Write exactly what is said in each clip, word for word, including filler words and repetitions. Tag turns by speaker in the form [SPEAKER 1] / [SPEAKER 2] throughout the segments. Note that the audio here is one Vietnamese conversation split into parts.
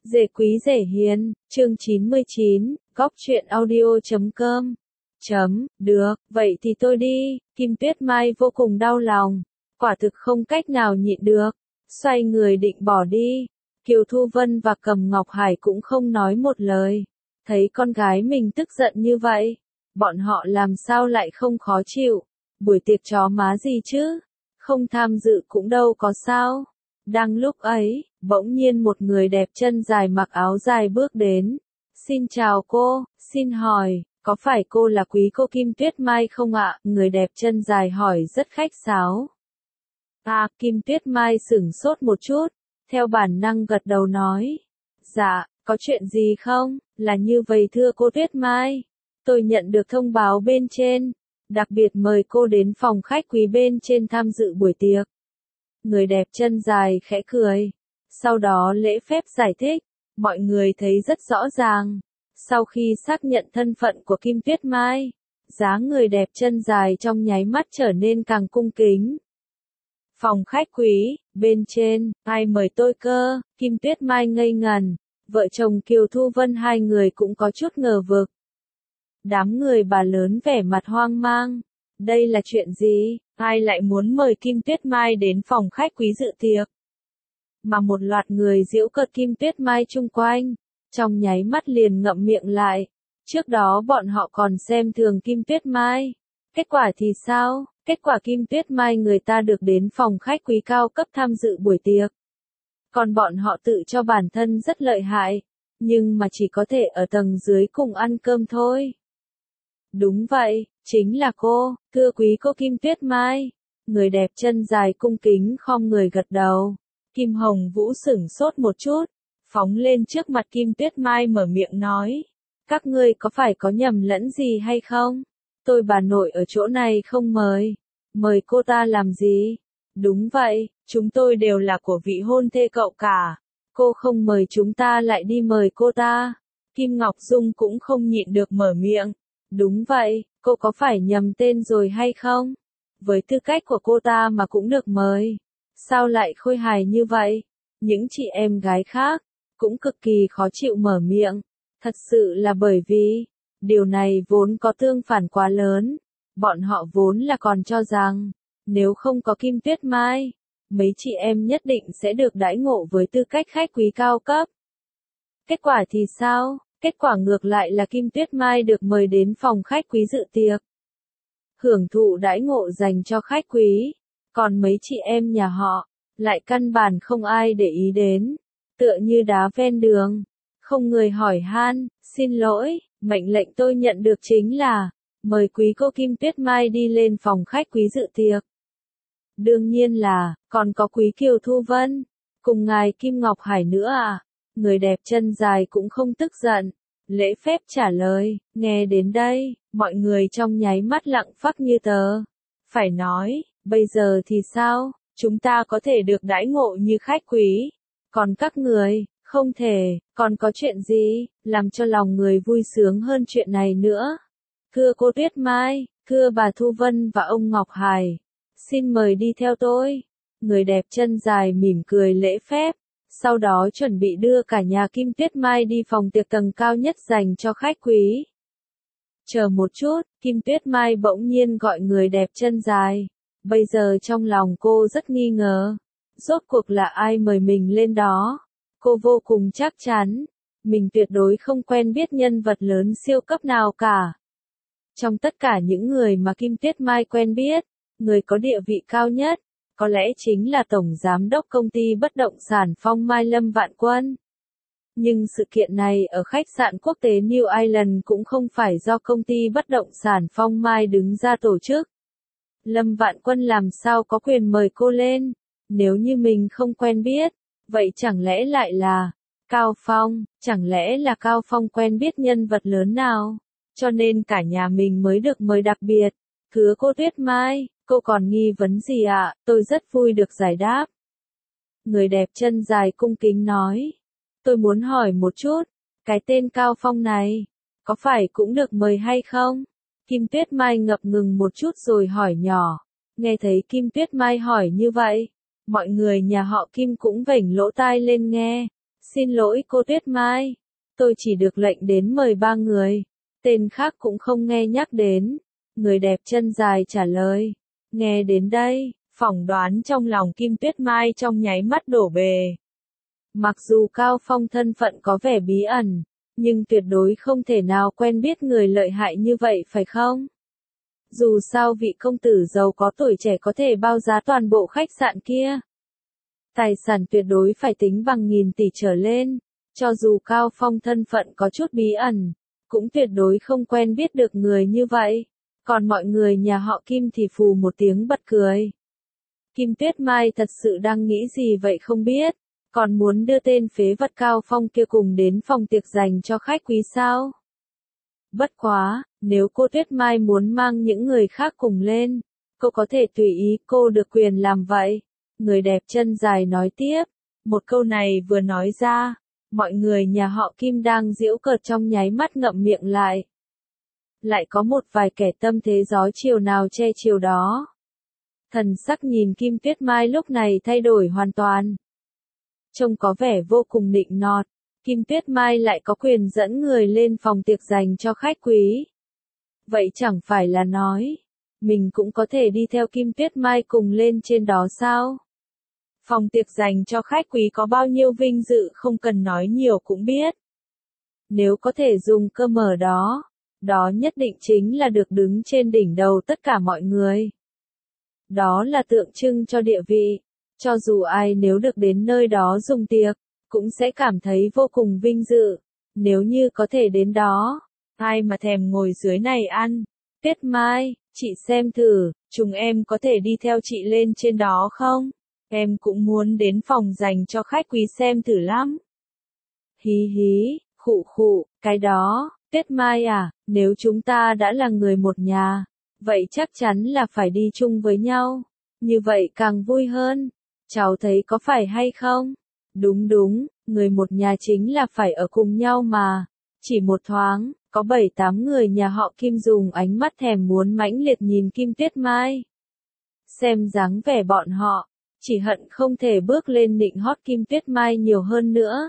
[SPEAKER 1] Dễ quý dễ hiền, chương chín mươi chín, góc truyện audio chấm com. Chấm, được, vậy thì tôi đi, Kim Tuyết Mai vô cùng đau lòng, quả thực không cách nào nhịn được, xoay người định bỏ đi. Kiều Thu Vân và Cầm Ngọc Hải cũng không nói một lời, thấy con gái mình tức giận như vậy, bọn họ làm sao lại không khó chịu, buổi tiệc chó má gì chứ, không tham dự cũng đâu có sao. Đang lúc ấy, bỗng nhiên một người đẹp chân dài mặc áo dài bước đến. Xin chào cô, xin hỏi, có phải cô là quý cô Kim Tuyết Mai không ạ? Người đẹp chân dài hỏi rất khách sáo. À, Kim Tuyết Mai sửng sốt một chút, theo bản năng gật đầu nói. Dạ, có chuyện gì không? Là như vậy thưa cô Tuyết Mai. Tôi nhận được thông báo bên trên, đặc biệt mời cô đến phòng khách quý bên trên tham dự buổi tiệc. Người đẹp chân dài khẽ cười, sau đó lễ phép giải thích, mọi người thấy rất rõ ràng. Sau khi xác nhận thân phận của Kim Tuyết Mai, dáng người đẹp chân dài trong nháy mắt trở nên càng cung kính. Phòng khách quý, bên trên, ai mời tôi cơ? Kim Tuyết Mai ngây ngần, vợ chồng Kiều Thu Vân hai người cũng có chút ngờ vực. Đám người bà lớn vẻ mặt hoang mang. Đây là chuyện gì? Ai lại muốn mời Kim Tuyết Mai đến phòng khách quý dự tiệc? Mà một loạt người giễu cợt Kim Tuyết Mai chung quanh, trong nháy mắt liền ngậm miệng lại. Trước đó bọn họ còn xem thường Kim Tuyết Mai. Kết quả thì sao? Kết quả Kim Tuyết Mai người ta được đến phòng khách quý cao cấp tham dự buổi tiệc. Còn bọn họ tự cho bản thân rất lợi hại, nhưng mà chỉ có thể ở tầng dưới cùng ăn cơm thôi. Đúng vậy, chính là cô, thưa quý cô Kim Tuyết Mai. Người đẹp chân dài cung kính khom người gật đầu. Kim Hồng Vũ sửng sốt một chút, phóng lên trước mặt Kim Tuyết Mai mở miệng nói. Các ngươi có phải có nhầm lẫn gì hay không? Tôi bà nội ở chỗ này không mời. Mời cô ta làm gì? Đúng vậy, chúng tôi đều là của vị hôn thê cậu cả. Cô không mời chúng ta lại đi mời cô ta. Kim Ngọc Dung cũng không nhịn được mở miệng. Đúng vậy, cô có phải nhầm tên rồi hay không? Với tư cách của cô ta mà cũng được mời. Sao lại khôi hài như vậy? Những chị em gái khác, cũng cực kỳ khó chịu mở miệng. Thật sự là bởi vì, điều này vốn có tương phản quá lớn. Bọn họ vốn là còn cho rằng, nếu không có Kim Tuyết Mai, mấy chị em nhất định sẽ được đãi ngộ với tư cách khách quý cao cấp. Kết quả thì sao? Kết quả ngược lại là Kim Tuyết Mai được mời đến phòng khách quý dự tiệc. Hưởng thụ đãi ngộ dành cho khách quý, còn mấy chị em nhà họ, lại căn bản không ai để ý đến, tựa như đá ven đường, không người hỏi han, xin lỗi, mệnh lệnh tôi nhận được chính là, mời quý cô Kim Tuyết Mai đi lên phòng khách quý dự tiệc. Đương nhiên là, còn có quý Kiều Thu Vân, cùng ngài Kim Ngọc Hải nữa à? Người đẹp chân dài cũng không tức giận, lễ phép trả lời, nghe đến đây, mọi người trong nháy mắt lặng phắc như tờ. Phải nói, bây giờ thì sao, chúng ta có thể được đãi ngộ như khách quý, còn các người, không thể, còn có chuyện gì, làm cho lòng người vui sướng hơn chuyện này nữa. Thưa cô Tuyết Mai, thưa bà Thu Vân và ông Ngọc Hải, xin mời đi theo tôi. Người đẹp chân dài mỉm cười lễ phép. Sau đó chuẩn bị đưa cả nhà Kim Tuyết Mai đi phòng tiệc tầng cao nhất dành cho khách quý. Chờ một chút, Kim Tuyết Mai bỗng nhiên gọi người đẹp chân dài. Bây giờ trong lòng cô rất nghi ngờ. Rốt cuộc là ai mời mình lên đó? Cô vô cùng chắc chắn. Mình tuyệt đối không quen biết nhân vật lớn siêu cấp nào cả. Trong tất cả những người mà Kim Tuyết Mai quen biết, người có địa vị cao nhất, có lẽ chính là Tổng Giám đốc Công ty Bất động sản Phong Mai Lâm Vạn Quân. Nhưng sự kiện này ở khách sạn quốc tế New Island cũng không phải do Công ty Bất động sản Phong Mai đứng ra tổ chức. Lâm Vạn Quân làm sao có quyền mời cô lên? Nếu như mình không quen biết, vậy chẳng lẽ lại là Cao Phong, chẳng lẽ là Cao Phong quen biết nhân vật lớn nào? Cho nên cả nhà mình mới được mời đặc biệt. Thưa cô Tuyết Mai, cô còn nghi vấn gì ạ? À? Tôi rất vui được giải đáp. Người đẹp chân dài cung kính nói. Tôi muốn hỏi một chút, cái tên Cao Phong này, có phải cũng được mời hay không? Kim Tuyết Mai ngập ngừng một chút rồi hỏi nhỏ. Nghe thấy Kim Tuyết Mai hỏi như vậy, mọi người nhà họ Kim cũng vểnh lỗ tai lên nghe. Xin lỗi cô Tuyết Mai, tôi chỉ được lệnh đến mời ba người, tên khác cũng không nghe nhắc đến. Người đẹp chân dài trả lời. Nghe đến đây, phỏng đoán trong lòng Kim Tuyết Mai trong nháy mắt đổ bề. Mặc dù Cao Phong thân phận có vẻ bí ẩn, nhưng tuyệt đối không thể nào quen biết người lợi hại như vậy phải không? Dù sao vị công tử giàu có tuổi trẻ có thể bao giá toàn bộ khách sạn kia. Tài sản tuyệt đối phải tính bằng nghìn tỷ trở lên, cho dù Cao Phong thân phận có chút bí ẩn, cũng tuyệt đối không quen biết được người như vậy. Còn mọi người nhà họ Kim thì phù một tiếng bật cười. Kim Tuyết Mai thật sự đang nghĩ gì vậy không biết, còn muốn đưa tên phế vật Cao Phong kia cùng đến phòng tiệc dành cho khách quý sao? Bất quá, nếu cô Tuyết Mai muốn mang những người khác cùng lên, cô có thể tùy ý, cô được quyền làm vậy. Người đẹp chân dài nói tiếp, một câu này vừa nói ra, mọi người nhà họ Kim đang giễu cợt trong nháy mắt ngậm miệng lại. Lại có một vài kẻ tâm thế gió chiều nào che chiều đó. Thần sắc nhìn Kim Tuyết Mai lúc này thay đổi hoàn toàn. Trông có vẻ vô cùng nịnh nọt, Kim Tuyết Mai lại có quyền dẫn người lên phòng tiệc dành cho khách quý. Vậy chẳng phải là nói, mình cũng có thể đi theo Kim Tuyết Mai cùng lên trên đó sao? Phòng tiệc dành cho khách quý có bao nhiêu vinh dự không cần nói nhiều cũng biết. Nếu có thể dùng cơ mở đó, đó nhất định chính là được đứng trên đỉnh đầu tất cả mọi người. Đó là tượng trưng cho địa vị, cho dù ai nếu được đến nơi đó dùng tiệc, cũng sẽ cảm thấy vô cùng vinh dự. Nếu như có thể đến đó, ai mà thèm ngồi dưới này ăn. Tuyết Mai, chị xem thử, chúng em có thể đi theo chị lên trên đó không? Em cũng muốn đến phòng dành cho khách quý xem thử lắm. Hí hí, khụ khụ, cái đó, Tuyết Mai à, nếu chúng ta đã là người một nhà, vậy chắc chắn là phải đi chung với nhau. Như vậy càng vui hơn. Cháu thấy có phải hay không? Đúng đúng, người một nhà chính là phải ở cùng nhau mà. Chỉ một thoáng, có bảy tám người nhà họ Kim dùng ánh mắt thèm muốn mãnh liệt nhìn Kim Tuyết Mai. Xem dáng vẻ bọn họ, chỉ hận không thể bước lên nịnh hót Kim Tuyết Mai nhiều hơn nữa.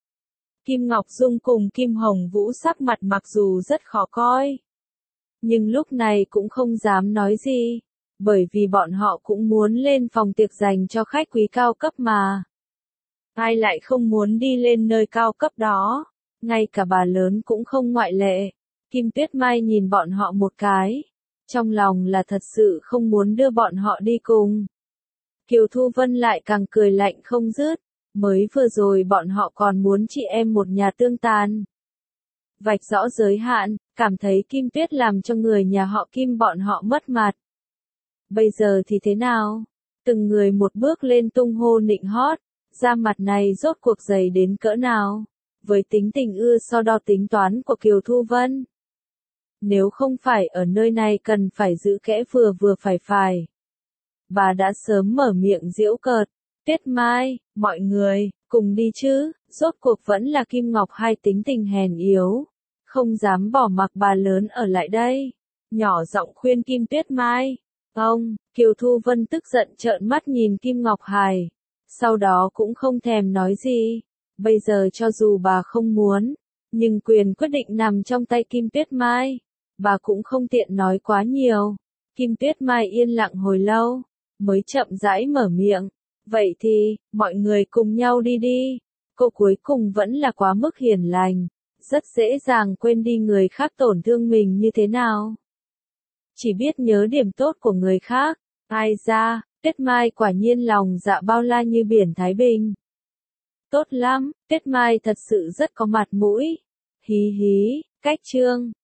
[SPEAKER 1] Kim Ngọc Dung cùng Kim Hồng Vũ sắc mặt mặc dù rất khó coi, nhưng lúc này cũng không dám nói gì, bởi vì bọn họ cũng muốn lên phòng tiệc dành cho khách quý cao cấp mà. Ai lại không muốn đi lên nơi cao cấp đó, ngay cả bà lớn cũng không ngoại lệ. Kim Tuyết Mai nhìn bọn họ một cái, trong lòng là thật sự không muốn đưa bọn họ đi cùng. Kiều Thu Vân lại càng cười lạnh không dứt, mới vừa rồi bọn họ còn muốn chị em một nhà tương tàn. Vạch rõ giới hạn, cảm thấy Kim Tuyết làm cho người nhà họ Kim bọn họ mất mặt. Bây giờ thì thế nào? Từng người một bước lên tung hô nịnh hót, da mặt này rốt cuộc dày đến cỡ nào? Với tính tình ưa so đo tính toán của Kiều Thu Vân. Nếu không phải ở nơi này cần phải giữ kẽ vừa vừa phải phải. Bà đã sớm mở miệng giễu cợt. Tuyết Mai, mọi người, cùng đi chứ, rốt cuộc vẫn là Kim Ngọc Hai tính tình hèn yếu. Không dám bỏ mặc bà lớn ở lại đây. Nhỏ giọng khuyên Kim Tuyết Mai. Ông, Kiều Thu Vân tức giận trợn mắt nhìn Kim Ngọc Hải. Sau đó cũng không thèm nói gì. Bây giờ cho dù bà không muốn, nhưng quyền quyết định nằm trong tay Kim Tuyết Mai. Bà cũng không tiện nói quá nhiều. Kim Tuyết Mai yên lặng hồi lâu, mới chậm rãi mở miệng. Vậy thì, mọi người cùng nhau đi đi. Cô cuối cùng vẫn là quá mức hiền lành, rất dễ dàng quên đi người khác tổn thương mình như thế nào. Chỉ biết nhớ điểm tốt của người khác. Ai ra, Tuyết Mai quả nhiên lòng dạ bao la như biển Thái Bình. Tốt lắm, Tuyết Mai thật sự rất có mặt mũi. Hí hí, cách chương.